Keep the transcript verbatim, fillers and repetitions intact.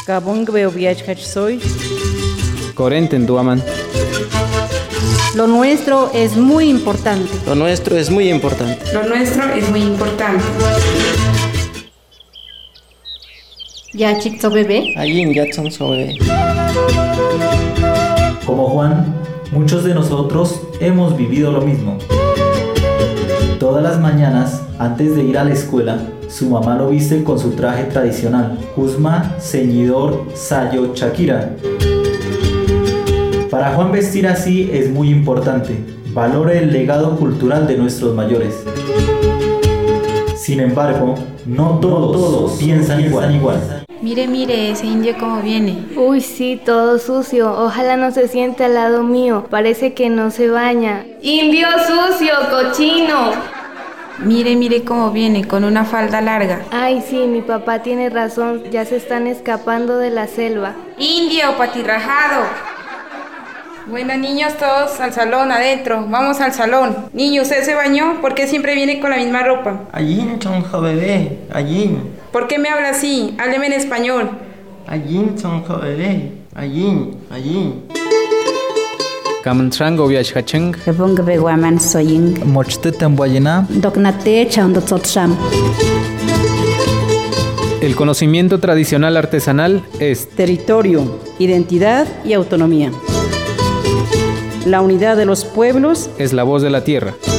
Kabung veo viajach soy. Corenten duaman. Lo nuestro es muy importante. Lo nuestro es muy importante. Lo nuestro es muy importante. Ya chicto bebé. Allí ya son sobre. Como Juan, muchos de nosotros hemos vivido lo mismo. Todas las mañanas, antes de ir a la escuela, su mamá lo viste con su traje tradicional, Cusma, ceñidor, sayo, chaquira. Para Juan vestir así es muy importante. Valore el legado cultural de nuestros mayores. Sin embargo, no todos, no todos piensan igual. igual. Mire, mire, ese indio cómo viene. Uy, sí, todo sucio. Ojalá no se siente al lado mío. Parece que no se baña. ¡Indio sucio, cochino! Mire, mire cómo viene, con una falda larga. Ay, sí, mi papá tiene razón. Ya se están escapando de la selva. Indio, patirrajado. Bueno, niños, todos al salón, adentro. Vamos al salón. Niño, ¿usted se bañó? ¿Por qué siempre viene con la misma ropa? Allí chonjo bebé, allí. ¿Por qué me habla así? Hábleme en español. Allí chonjo bebé, allí, allí. Kamantrango viajacheng. Kabung veo guaman soying. Mochte temboyena. Doknate chando tsotsham. El conocimiento tradicional artesanal es Territorio, identidad y autonomía. La unidad de los pueblos es la voz de la tierra.